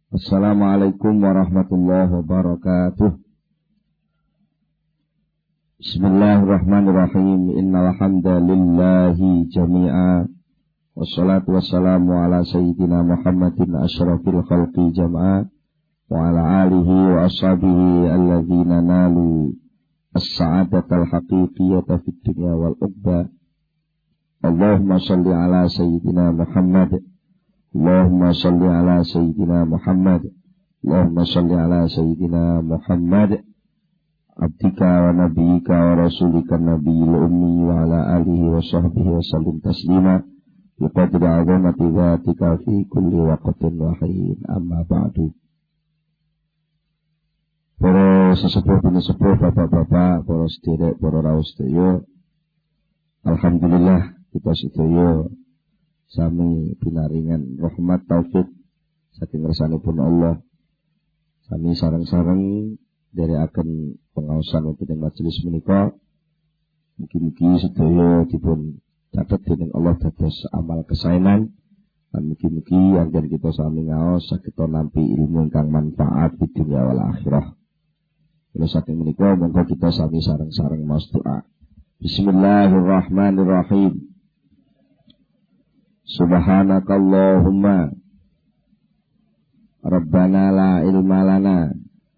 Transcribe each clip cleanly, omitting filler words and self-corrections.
Assalamualaikum warahmatullahi wabarakatuh. Bismillahirrahmanirrahim. Innal hamdalillahi jami'a. Wassalatu wassalamu ala sayyidina Muhammadin asyrafil khalqi jama'a wa ala alihi wa ashabihi alladzina nalu as-sa'adatal haqiqiyata fid dunya wal ukhra. Allahumma shalli ala sayyidina Muhammad. Allahumma shalli ala sayyidina Muhammad. Allahumma shalli ala sayyidina Muhammad abdika wa nabiyyika wa rasulika nabiyil ummi wa ala alihi wa sahbihi wa sallim taslima biqadri 'azamati dzatika fi kulli waqtin wa hin. Amma ba'du. Para sesepuh bini sepuh, bapak-bapak, para sederek, para rawuh sedaya, alhamdulillah kita sedaya sami pinaringan rahmat taufik saking ngersanipun Allah. Sami sareng-sareng nderekaken pengaosan wonten ing majelis menika. Mugi-mugi sedaya dipun catet dening Allah dados amal kesaenan. Lan mugi-mugi anggen kita sami ngaos saged nampi ilmu ingkang manfaat di dunya wal akhirah. Kula saking menika monggo kita sami sareng-sareng maos doa. Bismillahirrahmanirrahim. Subhanakallahumma Rabbana la ilma lana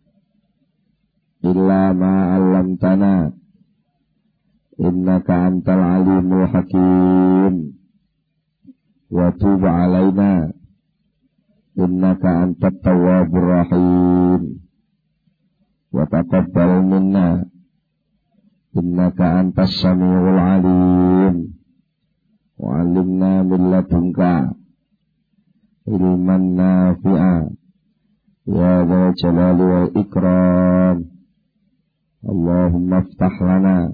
illa ma 'allamtana innaka antal alimul hakim wa tub 'alaina innaka antat tawwabur rahim wa taqabbal minna innaka antas samiul alim. Wa'alimna min ladunka ilman nafi'a ya dzal jalali wal ikram. Allahumma iftah lana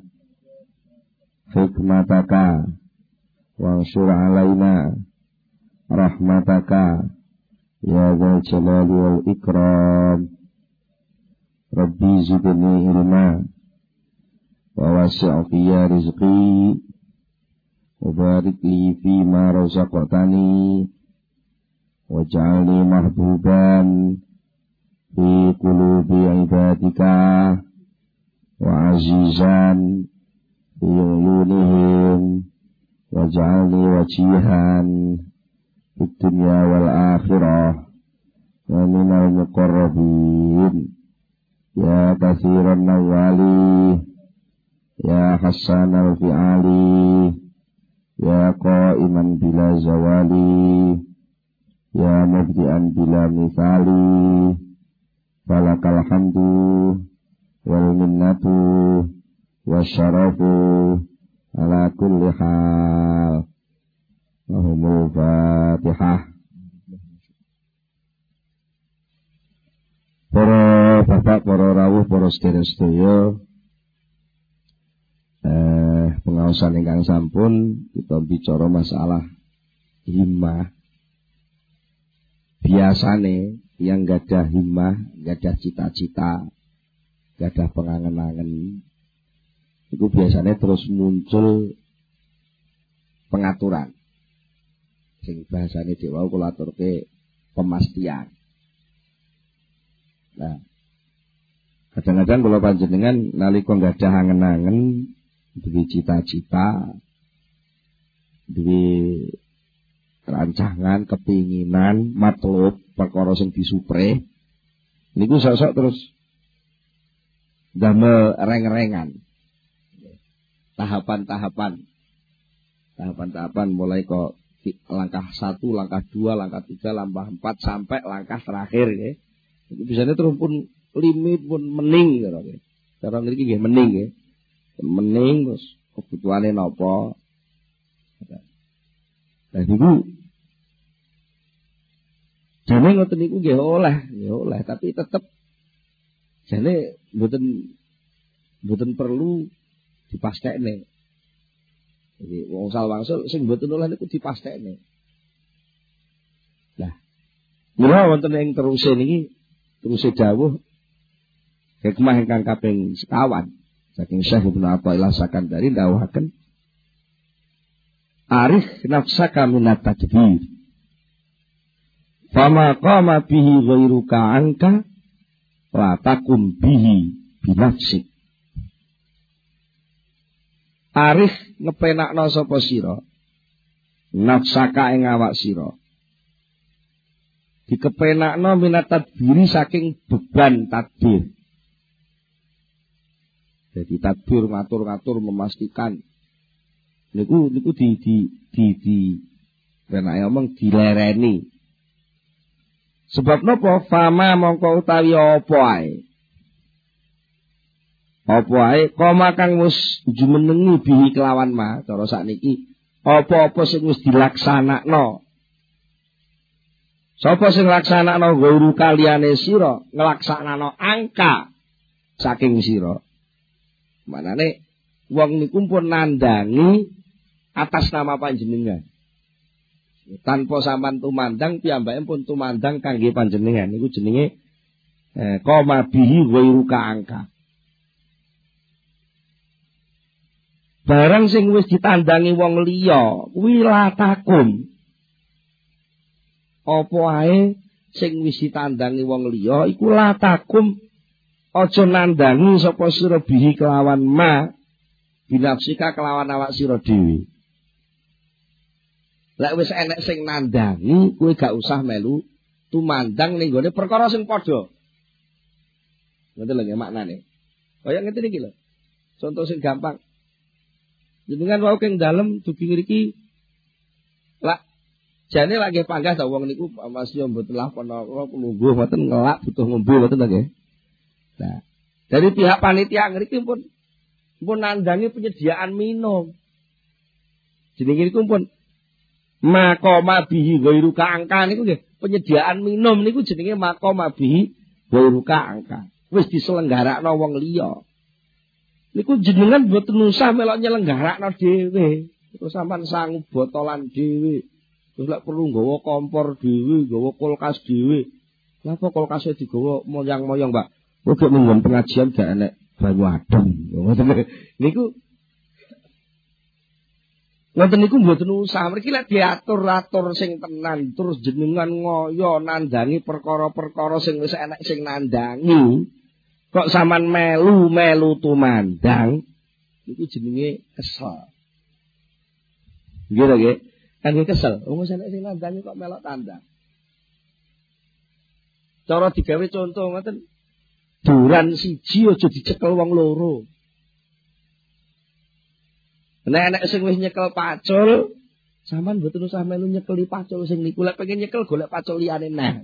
hikmataka wanshur alaina rahmataka ya dzal jalali wal ikram. Rabbi zidni ilma wa wasi' fiyya rizqi Wabarik li fima razaqtani waj'alni mahbuban fi qulubi ibadika wa azizan fi uyunihim waj'alni wajihan fid dunya wal akhirah wa minal muqarrabin ya katsiran nawali ya hasanal fi'ali ya qa'iman bila zawali ya mubdi'an bila misali falakal hamdu wal minnatu wasyarafu ala kulli hal. Allahumma Fatihah. Para bapak, para rawuh, para sedherek-sedaya, pengaosan ingkang sampun kita bicara masalah himmah. Biasane yang gadah himmah, gadah cita-cita, gadah pengangen-angen, itu biasanya terus muncul pengaturan. Sing bahasane dewa kula aturke pemastian. Nah, kadang-kadang kula panjenengan nalika gadah angen-angen, duwe cita-cita, duwe rancangan, kepinginan, matlub, perkara sing disupre, niku sok-sok terus damel reng-rengan. Tahapan-tahapan mulai kok langkah 1, langkah 2, langkah 3, langkah 4 sampai langkah terakhir ya. Itu biasanya terus pun limit pun mening gitu. Cara niki nggih mening nggih. Mening terus kebutuhane napa. Lah niku jane ngoten niku nggih oleh, tapi tetep jane mboten perlu dipastekne. Jadi wangsul sing mboten oleh niku dipastekne. Lah, mula wonten ing teruse niki, teruse dawuh hikmah ingkang kaping 50 saking Syekh Ibnu Athaillah Sakandari dawuhaken arif nafsaka minat tadbir Fama qama bihi ghairuka anka la takum bihi binafsik. Arif ngepenakno sapa sira nafsaka ing awak sira. Dikepenakno minat tadbiri saking beban tadbir. Jadi tadbir ngatur-ngatur memastikan niku di penake omong dilereni. Sebab napa fama mongko utawi apa ae. Apa ae koma kang wis jumenengi bihi kelawan ma cara sakniki apa-apa sing wis dilaksanakno. Sapa sing nglaksanakno guru kaliyane sira nglaksanakno angka saking sira. Manane wong niku pun nandangi atas nama panjenengan. Tanpa sampean tumandang piyambake pun tumandang kangge panjenengan. Niku jenenge koma bihi guru ka angka. Barang sing wis ditandangi wong liya kuwi latakum. Apa ae sing wis ditandangi wong liya iku latakum. Aja nandangi sapa sira bihi kelawan ma binafsika kelawan awak sira dhewe. Lek wis enek sing nandangi kowe gak usah melu tumandang ning gone perkara sing padha. Ngoten lho nggih maknane. Kaya ngene iki lho. Contoh sing gampang. Jenengan wau keng dalem dugi ngriki lak jane lagi panggah ta wong niku masih mboten lakon apa nunggu mboten ngelak butuh ngombe mboten ta nggih. Nah, dari pihak panitia ngriki pun nandangi penyediaan minum. Jenenge niku pun maqama bihi ghairuka angka niku nggih, penyediaan minum niku jenenge maqama bihi ghairuka angka. Wis diselenggarakno wong liya. Niku jenengan mboten usah melok nyelenggarakno dhewe. Terus sampean sanggup botolan dhewe. Terus lek perlu nggawa kompor dhewe, nggawa kulkas dhewe. Napa kulkase digawa moyang-moyang, Pak? Kok menggon pengajian gak enek banyu adem. Niku ngoten niku mboten usah. Mriki lek diatur-atur sing tenan terus jenengan ngoyo nandangi perkara-perkara sing wis enek sing nandangi. Kok sampean melu tumandang niku jenenge kesel. Nggih to nggih? Kan kesel. Wong enek sing nandangi kok melok tandang. Cara digawe contoh ngoten. Duran siji aja dicekel wong loro. Nek enek sing wis nyekel pacul, sampean mboten usah melu nyekeli pacul sing niku. Lek pengen nyekel golek pacul liyane neh.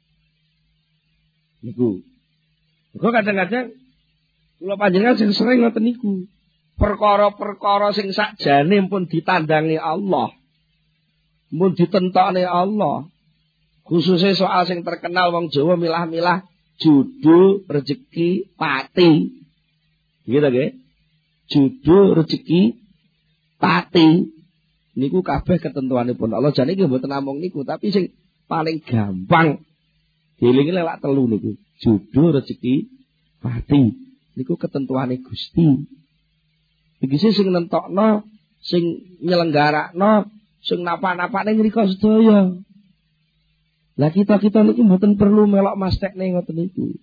Niku. Kok kadang-kadang kula panjenengan sing sering ngoten niku. Perkara-perkara sing sakjane pun ditandangi Allah. Mun ditentokne Allah. Khususnya soal sing terkenal wong Jawa milah-milah judul rezeki pati. Gitu nggih. Judul rezeki pati. Niku kabeh ketentuanipun Allah. Jane iki mboten namung niku, tapi sing paling gampang dielingi lewat telu niku. Judul rezeki pati. Niku ketentuane Gusti. Iki sing nentokno, sing nyelenggarakno, sing napa-napane ngrika sedaya. Lah kita niki mboten perlu melok mastekne ngoten niku.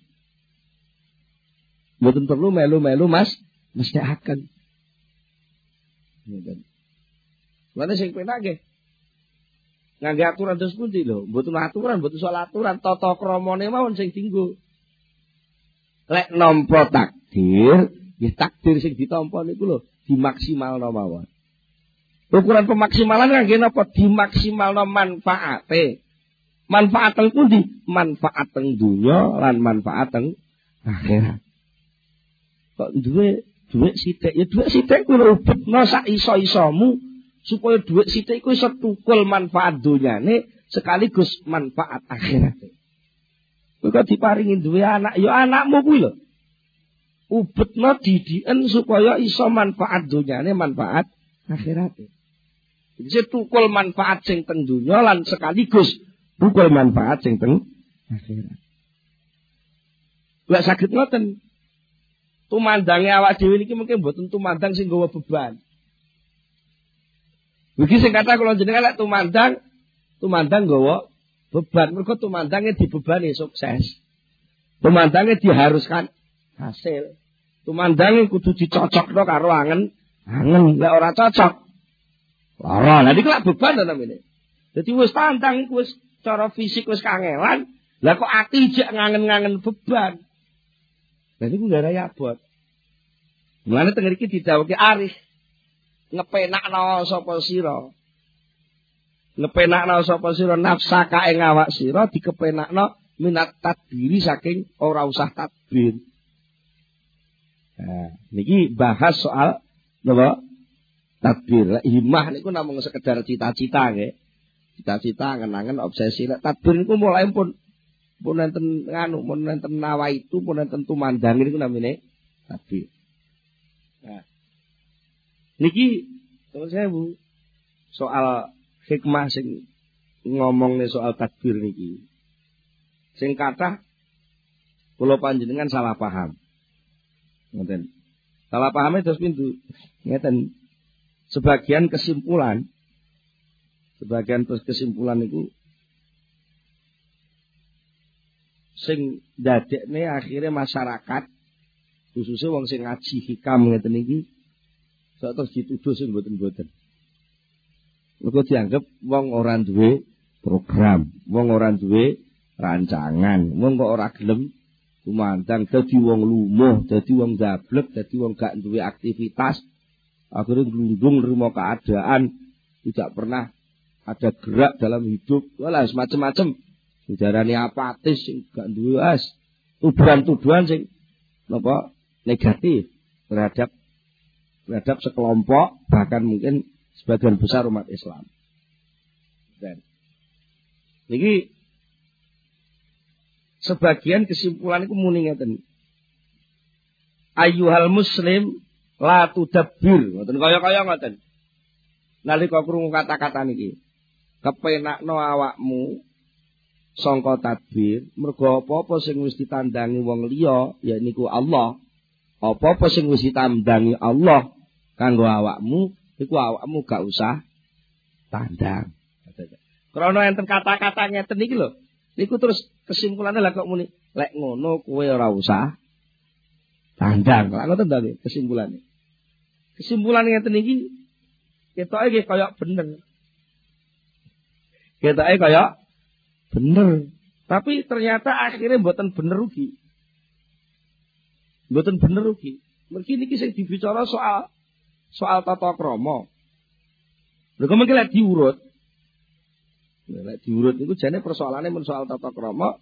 Mboten perlu melu-melu mestekaken. Ngoten. Lan sing penak nggih. Ngangge aturan terus pundi lho? Mboten aturan, mboten soal aturan, tata kramane mawon sing dienggo. Lek nampa takdir, ya takdir sing ditampa niku lho dimaksimalno mawon. Ukuran pemaksimalan kangge napa? Dimaksimalno manfaate. Manfaat teng pundi? Manfaat teng donya lan manfaat teng akhirat. Kok duwe sithik, ya duwe sithik kuwi ubetno sak iso-isomu supaya duwe sithik iku iso tukul manfaat donyane sekaligus manfaat akhirate. Kowe kok diparingi duwe anak, ya anakmu kuwi lho. Ubetno didiken supaya iso manfaat donyane manfaat akhirate. Jadi tukul manfaat sing teng donya lan sekaligus tukul manfaat sing teng akhirat. Lek saged ngoten. Tumandange awak dhewe niki mungkin mboten tumandang sing nggawa beban. Iki sing kata kula jenengan lek tumandang nggawa Beban mergo tumandange dibebani sukses. Tumandange diharuskan hasil. Tumandange kudu dicocokno karo angen. Lek ora cocok lara. Lah niku lak beban to namine. Dadi wis tantang iku wis cara fisik wis kangelan, lah kok ati jek ngangen-ngangen beban. Lah niku gara abot. Mulane teng mriki didhawuhke arif. Ngepenakno sapa sira. Ngepenakno sapa sira nafsaka ing awak sira dikepenakno minat tadbiri saking ora usah tadbir. Nah, niki bahas soal napa? Tadbir. Himmah niku namung sekedar cita-cita nggih. Cita-cita angen-angen obsesi. Tadbir niku mulai pun enten pun enten nawaitu, pun enten tumandang niku namine tadbir. Nah. Niki terus saya Bu soal hikmah sing ngomongne soal tadbir niki. Sing kathah kula panjenengan salah paham. Ngoten. Salah pahame terus pintu. Ngeten. Sebagian kesimpulan itu sing dadekne akhirnya masyarakat khususnya wong sing ngaji hikam ngeten iki sok terus dituduh sing mboten-mboten. Mergo dianggap wong ora duwe program, wong ora duwe rancangan, wong kok ora gelem kumandang dadi wong lumuh, dadi wong dablek, dadi wong gak duwe aktivitas. Akhirnya gelundung nerima keadaan, tidak pernah ada gerak dalam hidup, walah semacam-macam. Sejarahnya apatis, gak duwe as, tuduhan-tuduhan sing napa negatif terhadap sekelompok, bahkan mungkin sebagian besar umat Islam. Dan niki sebagian kesimpulan iku muni ngeten. Ayyuhal muslim la tudabbir, ngoten kaya-kaya ngoten. Nalika krungu kata-kata niki, kepenakno awakmu sangka tadbir, mergo apa-apa sing wis ditandangi wong liya, ya niku Allah. Apa-apa sing wis ditandangi Allah kanggo awakmu, iku awakmu gak usah tandang. Krana enten kata-kata ngeten iki lho. Niku terus kesimpulannya lah kok muni, lek ngono kowe ora usah tandang. Lah ngoten ta kesimpulannya. Kesimpulan ngeten iki ketoke nggih kaya bener. Ketoke kaya bener. Tapi ternyata akhirnya mboten bener rugi. Mboten bener rugi. Mergi niki sing dibicara soal tata krama. Lha kok mengki lek diurut. Lek diurut niku jane persoalane men soal tata krama.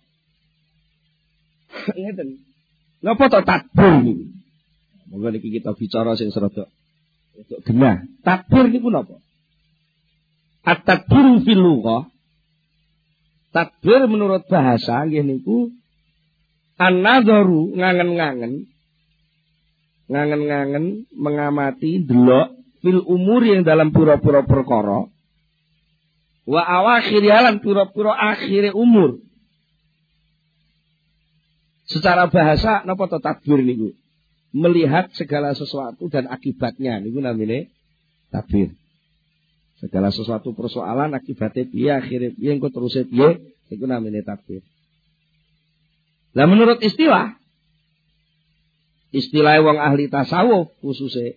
Ngeten. Napa to tadbir niku? Monggo niki kita bicara sing serada genah. Tadbir niku napa? At-tadbiru fil lughah. Tadbir menurut bahasa nggih niku an-nadharu ngangen-ngangen mengamati delok fil umur yang dalam pura-pura perkara wa awakhir lan pura-pura akhire umur. Secara bahasa napa to tadbir niku? Melihat segala sesuatu dan akibatnya niku namine tadbir. Segala sesuatu persoalan akibatnya piye akhire piye engko teruse piye niku namine tadbir. Lah menurut istilah wong ahli tasawuf khususnya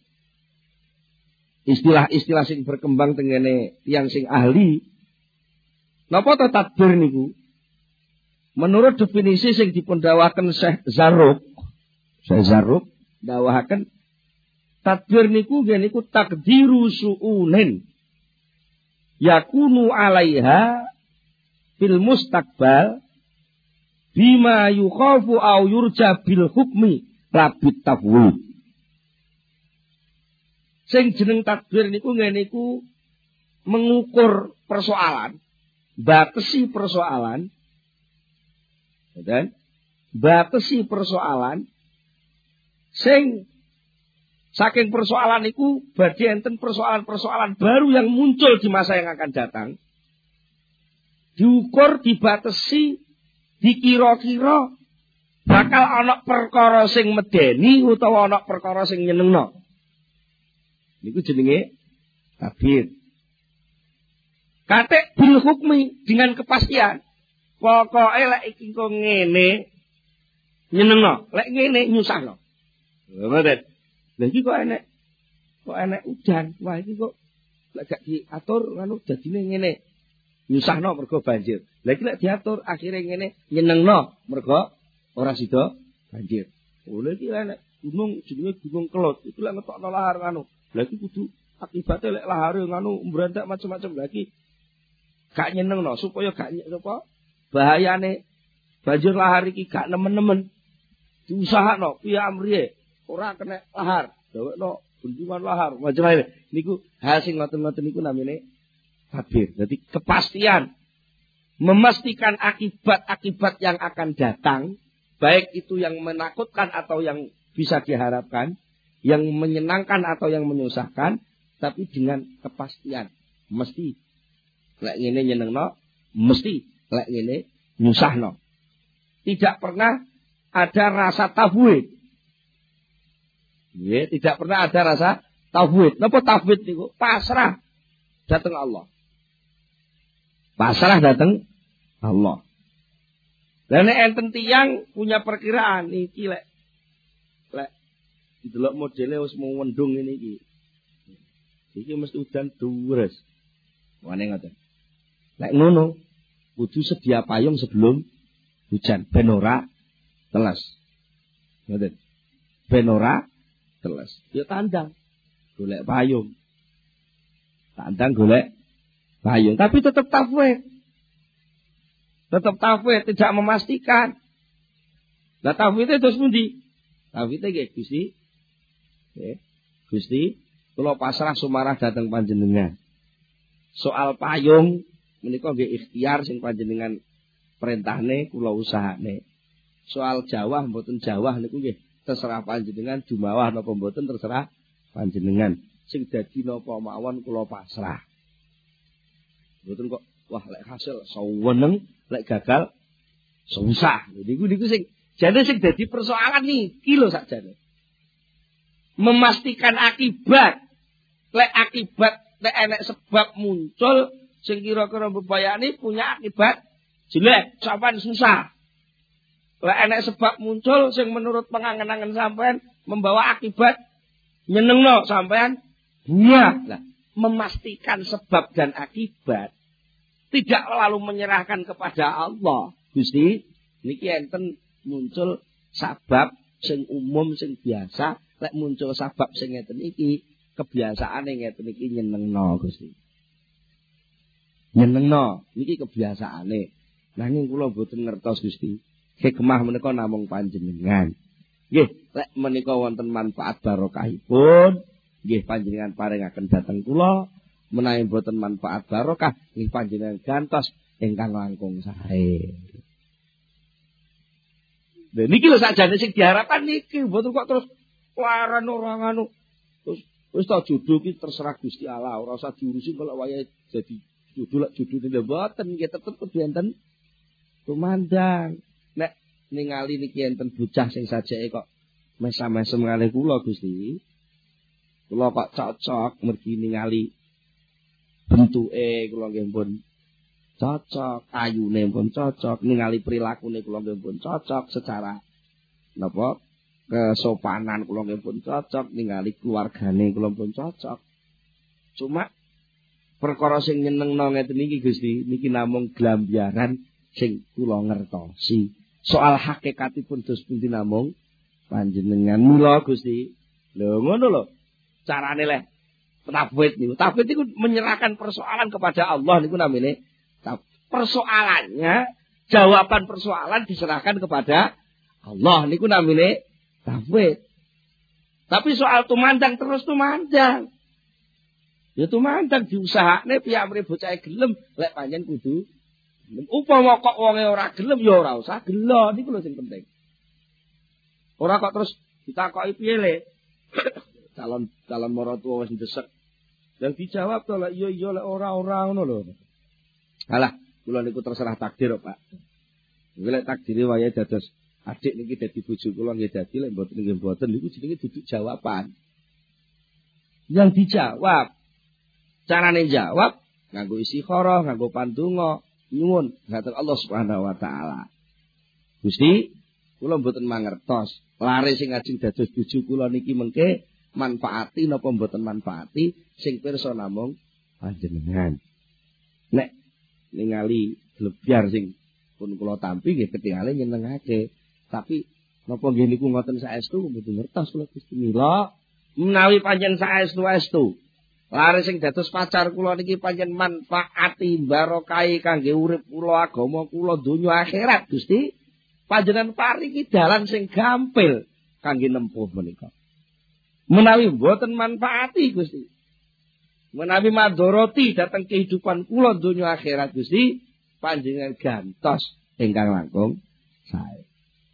istilah sing berkembang tengene tiyang sing ahli napa to tadbir niku? Menurut definisi sing dipundhawaken Syekh Zarruq dawahaken tadbir niku nggih niku takdiru su'unin yakunu 'alaiha fil mustaqbal bima yukhafu au yurja bil hukmi labit tafwid. Sing jeneng tadbir niku nggih niku mengukur persoalan, batesi persoalan. Dan batesi persoalan sing saking persoalan niku badhe enten persoalan-persoalan baru yang muncul di masa yang akan datang. Diukur, dibatesi, dikira-kira bakal ana perkara sing medeni utawa ana perkara sing nyenengno. Niku jenenge tadbir. Kate bil hukmi dengan kepastian. Pokoke lek iki kok ngene nyenengno, lek ngene nyusahno. Ngoten. Lha iki kok enek udan. Wah iki kok lek gak diatur anu dadine ngene. Nyusahno mergo banjir. Lha iki lek diatur akhire ngene nyenengno mergo ora sida banjir. Lha iki enek gunung jenenge Gunung Kelut. Iku lek ngetokno lahar anu. Lha iki kudu akibate lek lahare nganu mbrantak macam-macam lagi. Gak nyenengno supaya gak apa bahayane banjir lahar iki gak nemen-nemen. Diusahakno piye amriye ora kena lahar. Dawekno bendungan lahar macam-macam. Niku hal sing ngoten-ngoten niku namine tabir. Jadi kepastian memastikan akibat-akibat yang akan datang, baik itu yang menakutkan atau yang bisa diharapkan, yang menyenangkan atau yang menyusahkan, tapi dengan kepastian. Mesti lek ngene nyenengno, mesti lek ngene nyusahno. Tidak pernah ada rasa tafwid. Ya, tidak pernah ada rasa tafwid. Napa tafwid niku? Pasrah datang Allah. Pasrah datang Allah. Lah nek enten tiyang punya perkiraan iki lek delok modele wis mau mendung ngene iki. Iki mesti udan deres. Wane ngoten. Lek ngono, kudu sedia payung sebelum hujan ben ora teles. Ngoten. Ben ora teles. Ya tandang golek payung. Tandang golek payung, tapi tetap tafwid. Tetap tafwid, tidak memastikan. Lah tafwid terus pundi? Tafwid nggih Gusti. Nggih. Gusti, kula pasrah sumarah dhateng panjenengan. Soal payung menika nggih ikhtiar sing panjenengan perintahne kula usahane. Soal jawah mboten jawah niku nggih terserah panjenengan, jumawah napa mboten terserah panjenengan. Sing dadi napa mawon kula pasrah. Mboten kok wah lek hasil saweneng, lek gagal susah. Niku sing jane sing dadi persoalan niki lho sakjane. Memastikan akibat. Lek enek sebab muncul sing kira-kira mbebayani punya akibat jelek, sampean susah. Lek enek sebab muncul sing menurut pengangen-angen sampean membawa akibat nyenengno sampean bunga. Lah, memastikan sebab dan akibat tidak lalu menyerahkan kepada Allah. Gusti, niki enten muncul sabab sing umum sing biasa, lek muncul sabab sing ngeten iki kebiasaane ngeten iki nyenengno Gusti. Nyenengno niki kebiasaane. Nanging kula mboten ngertos Gusti. Hikmah menika namung panjenengan. Nggih, lek menika wonten manfaat barokahipun, nggih panjenengan paringaken dhateng kula. Menawi mboten manfaat barokah, nggih panjenengan gantos ingkang langkung sae. Lha niki lho sakjane sing diharapkan niki, mboten kok terus laran orang anu. Terus wis ta jodoh ki terserah Gusti Allah, ora usah diurusi kalau wayahe jadi jodoh lek jodone mboten nggih tetep kudu enten tumandang. Nek ningali niki enten bocah sing sajake kok mesam-mesem kalih kula Gusti. Kula kok cocok mergi ningali bentuke kula nggih pun cocok, ayune pun cocok, ningali prilakune kula nggih pun cocok secara napa kesopanan kula nggih pun cocok, ningali keluargane kula pun cocok. Cuma perkara sing nyenengno ngeten iki Gusti, niki namung glambiaran sing kula ngertosi. Soal hakikatipun dos pundi namung panjenengan mula Gusti. Lho ngono lho. Carane leh tafwid niku. Tafwid niku menyerahkan persoalan kepada Allah niku namine. Persoalannya, jawaban persoalan diserahkan kepada Allah niku namine tafwid. Tapi soal tumandang terus tumandang. Ya tumandang diusahakne piyambak mrene bocah gelem lek panjen kudu. Upama kok wonge ora gelem ya ora usah gelo niku lho sing penting. Ora kok terus ditakoki piye le. calon maratuwa wis ndesek. Yang dijawab to lek iya lek ora ngono lho. Alah, kula niku terserah takdir kok, Pak. Nggih lek takdire wayahe dados adik niki dadi bojo kula nggih dadi lek mboten nggih mboten niku jenenge duduk jawaban. Yang dijawab carane jawab nganggo istikharah, nganggo pandonga. nyuwun dhateng Allah Subhanahu wa taala. Gusti, kula mboten mangertos, lare sing ajeng dados bojo kula niki mengke manfaati napa mboten manfaati, sing pirsa namung panjenengan. Nek ningali glebyar sing pun kula tampi nggih ketingale nyenengake, tapi napa nggih niku ngoten saestu mboten ngertos kula Gusti. Mila menawi panjenengan saestu-estu lare sing dados pacar kula niki panjenengan manfaati barokahi kangge urip kula, agama kula, donya akhirat Gusti. Panjenengan paringi dalan sing gampil kangge nempuh menika. Menawi mboten manfaati Gusti, menawi madharati dhateng kehidupan kula donya akhirat Gusti, panjenengan gantos ingkang langkung sae.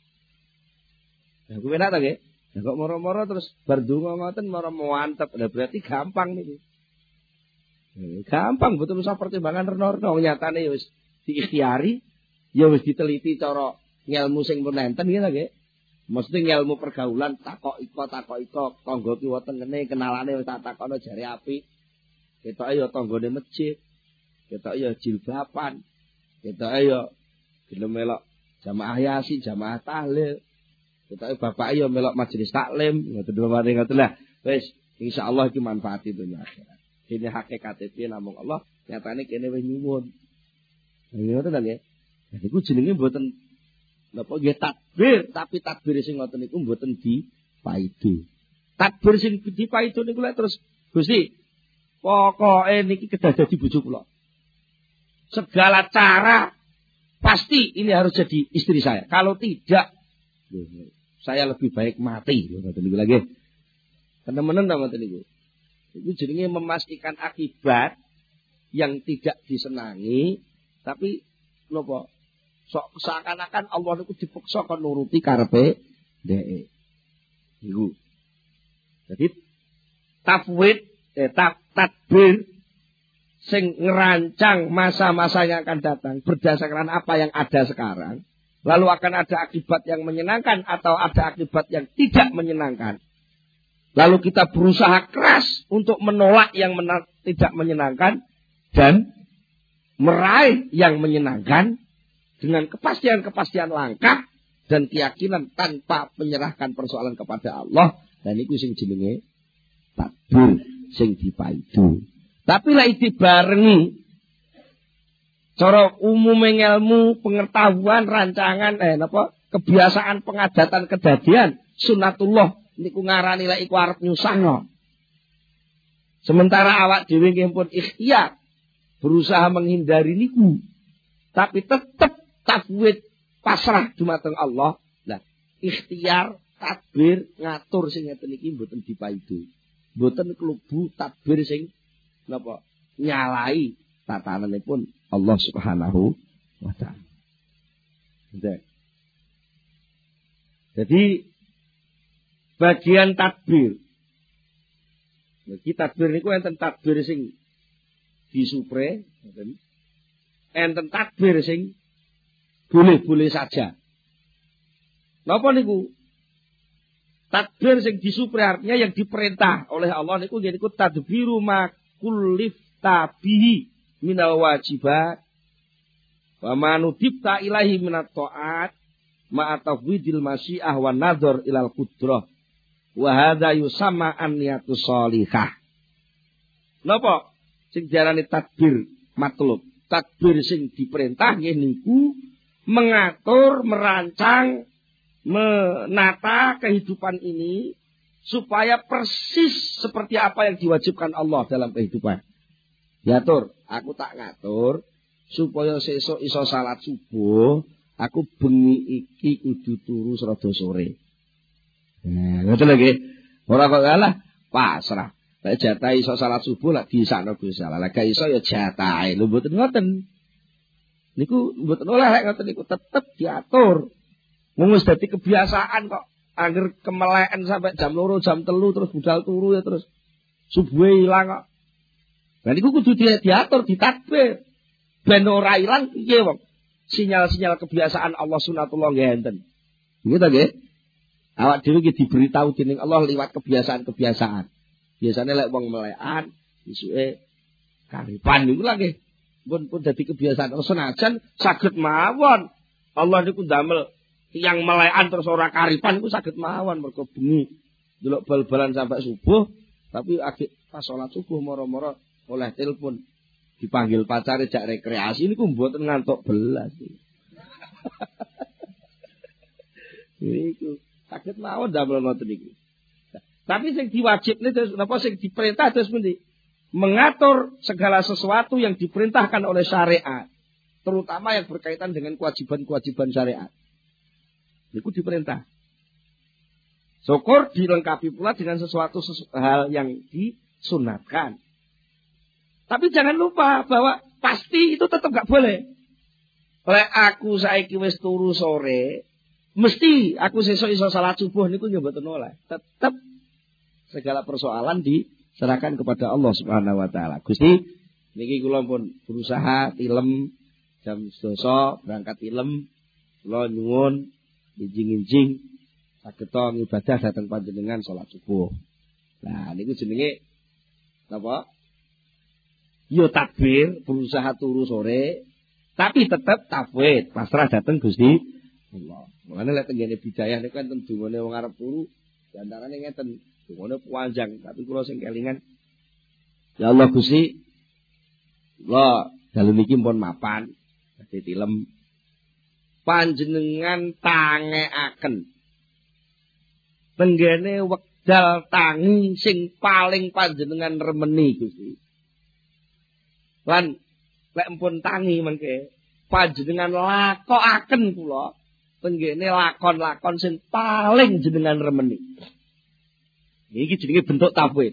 Lah kuwi enak ta nggih? Lah kok moro-moro terus bar donga ngoten moro mantep. Lah berarti gampang niki. Gampang betul usah pertimbangan reno-reno, nyatane ya wis diikhtiari, ya wis diteliti cara ngelmu sing pun enten gitu nggih. Mesti ngelmu pergaulan takok iko tangga kiwa tengene kenalane wis tak takono jare apik. Ketoke ya tanggane masjid. Ketoke ya jilbaban. Ketoke ya gelem melok jamaah yasin, jamaah tahlil. Ketoke bapak ya melok majelis taklim, ngoten lah. Wis insyaallah iki manfaat dunya akhirat. Dene hakikate piye namung Allah, nyatane kene wis nyuwun. Ngoten ta nggih. Niku jenenge mboten napa nggih takbir, tapi takbir sing ngoten niku mboten dipaidu. Takbir sing dipaidu niku lek terus Gusti, pokoke niki kedah dadi bojo kula. Segala cara pasti ini harus jadi istri saya. Kalau tidak, saya lebih baik mati. Ngoten niku lagi. Temen-temen ta ngoten niku. Itu jenenge memastikan akibat yang tidak disenangi, tapi napa? Sok seakan-akan Allah niku dipaksa kon nuruti karepe dhek. Niku. Jadi tadbir sing ngerancang masa-masa yang akan datang berdasarkan apa yang ada sekarang, lalu akan ada akibat yang menyenangkan atau ada akibat yang tidak menyenangkan. Lalu kita berusaha keras untuk menolak yang tidak menyenangkan dan meraih yang menyenangkan dengan kepastian-kepastian langkah dan keyakinan tanpa menyerahkan persoalan kepada Allah. Dan itu sing jenenge takbir sing dipaidu. Tapi lek dibarengi cara umum ilmu, pengetahuan, rancangan kebiasaan pengadatan kedadian sunatullah niku ngarani lek iku arep nyusahno. Sementara awak dhewe nggih pun ikhtiar berusaha menghindari niku. Tapi tetap tafwid pasrah dumateng Allah. Lah, ikhtiar tadbir ngatur sing ngeten iki mboten dipaidu. Mboten klebu tadbir sing napa nyalai tatananipun Allah Subhanahu wa taala. Jadi bagian tadbir. Iki tadbir niku enten tadbir sing disupre, enten tadbir sing boleh-boleh saja. Napa niku? Tadbir sing disupre artinya yang diperintah oleh Allah niku niku tadbiru ma kullifta bihi minal wajibat wa manudibta ilahi minat ta'at ma tafwidil masyiah wa nadhar ilal qudrah wa hadza yusamma an-niyatus shalihah. Napa sing diarani tadbir matlub? Tadbir sing diperintah nggih niku mengatur, merancang, menata kehidupan ini supaya persis seperti apa yang diwajibkan Allah dalam kehidupan. Diatur, aku tak ngatur supaya sesuk iso salat subuh, aku bengi iki kudu turu rada sore. Nah, ngoten lho nggih. Ora kok kalah pasrah. Lek jatah iso salat subuh lek disakno Gusti Allah. Lek iso ya jatahe. Lho mboten ngoten. Niku mboten oleh lek ngoten niku tetep diatur. Wong wis dadi kebiasaan kok. Angger kemeleken sampai jam 2, jam 3 terus budal turu ya terus subuhe ilang kok. Lah niku kudu diatur, ditadbir. Ben ora ilang piye wong. Sinyal-sinyal kebiasaan Allah sunatullah nggih enten. Nggih ta nggih? Awak dhewe iki diberitahu dening Allah liwat kebiasaan-kebiasaan. Biasane lek wong melekan isuke karipan niku lho nggih. pun dadi kebiasaan senajan saged mawon. Allah niku ndamel tiyang melekan terus ora karipan niku saged mawon mergo bengi delok bal-balan sampai subuh, tapi agek pas salat subuh moro-moro oleh telepon dipanggil pacare jak rekreasi niku mboten ngantuk belas. Iku saged mawon ndamel ngoten iki. Tapi sing diwajibne terus napa sing diperintah terus pundi? Mengatur segala sesuatu yang diperintahkan oleh syariat, terutama yang berkaitan dengan kewajiban-kewajiban syariat. Itu diperintah. Syukur dilengkapi pula dengan sesuatu hal yang disunatkan. Tapi jangan lupa bahwa pasti itu tetap gak boleh. Oleh aku saiki wis turu sore, mesti aku sesuk iso salat subuh niku yo mboten oleh. Tetap segala persoalan diserahkan kepada Allah Subhanahu wa taala. Gusti, niki kula pun berusaha tilem jam 12 berangkat tilem, kula nyuwun injing-injing saged ngibadah dhateng panjenengan salat subuh. Nah, niku jenenge napa? Yo takbir, berusaha turu sore, tapi tetap tafwid, pasrah dhateng Gusti Allah. Mulane lek tengene bidayah niku enten dungane wong arep turu, diantarane ngeten. Ngono panjang, tapi kula sing kelingan. Ya Allah Gusti, kula dalu niki pun mapan, badhe tilem. Panjenengan tangekaken tenggene wekdal tangi sing paling panjenengan remeni Gusti. Lan lek pun tangi mengke panjenengan lakokaken kula tenggene lakon-lakon sing paling jenengan remeni. Iki jenenge bentuk tafwid.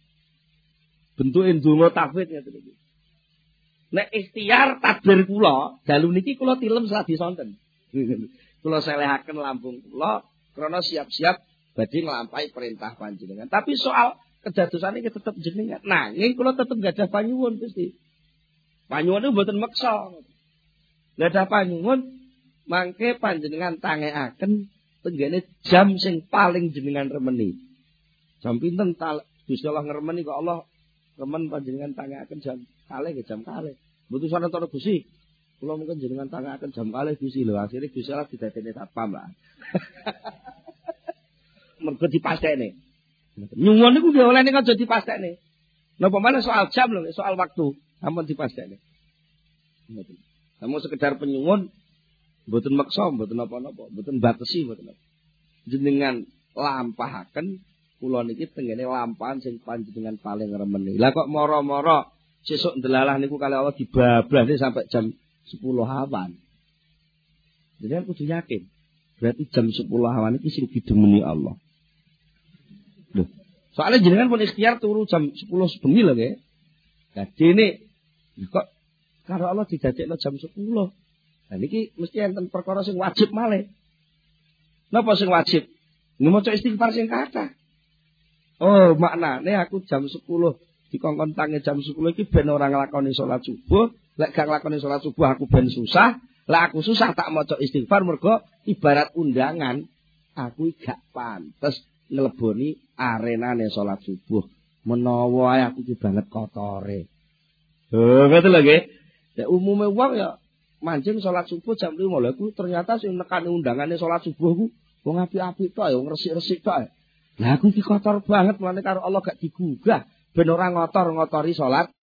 Bentuk ndonga tafwid ngeten iki. Nek ikhtiar takbir kula, dalu niki kula tilem seladi sonten. Kula selehaken lambung kula krana siap-siap badhe nglampahi perintah panjenengan. Tapi soal kedadosan iki tetep jenengan. Nanging kula tetep gadah panyuwun Gusti. Panyuwun niku mboten meksa. Gadah panyuwun mangke panjenengan tangekaken tenggene jam sing paling jenengan remeni. Jam pinten Gusti Allah ngremeni kok Allah remen panjenengan tangekaken jam kalih nggih jam kalih. Mboten sanetara Gusti. Kula mungkin jenengan tangekaken jam kalih Gusti lho. Akhire Gusti Allah didadekne satpam, Pak. Mergo dipastekne. Nyuwun niku nggih oleh ning aja dipastekne. Napa maneh soal jam lho, soal waktu, ampun dipastekne. Ngoten. Namun sekedar penyuwun mboten maksa, mboten napa-napa, mboten batesi, mboten. Jenengan lampahaken kula niki tengene lampahan sing panjenengan paling remeni. Lah kok moro-moro sesuk ndelalah niku kali Allah dibablane sampai jam 10 awan. Jadi aku kudu yakin. Berarti jam 10 awan iki sing didemeni Allah. Loh, soalnya jenengan pun ikhtiar turu jam 10 sebengi lho nggih. Lah dene kok karo Allah didadekno jam 10. Lah niki mesti enten perkara sing wajib malih. Napa sing wajib? Maca istighfar sing kathah. Oh, maknane aku jam 10 dikongkon tangi jam 10 iki ben ora nglakoni salat subuh. Lek gak nglakoni salat subuh aku ben susah. Lah aku susah tak maca istighfar mergo ibarat undangan aku gak pantes ngleboni arenane salat subuh. Menawa ae aku iki banget kotore. Oh, ngoten lho nggih. Ya umume wong ya mancing salat subuh jam 5 lho aku ternyata sing nekani undangane salat subuh ku wong apik-apik tok ya ngresik-resik tok. Lah aku iki kotor banget mulane karo Allah gak digugah ben ora ngotor-ngotori salat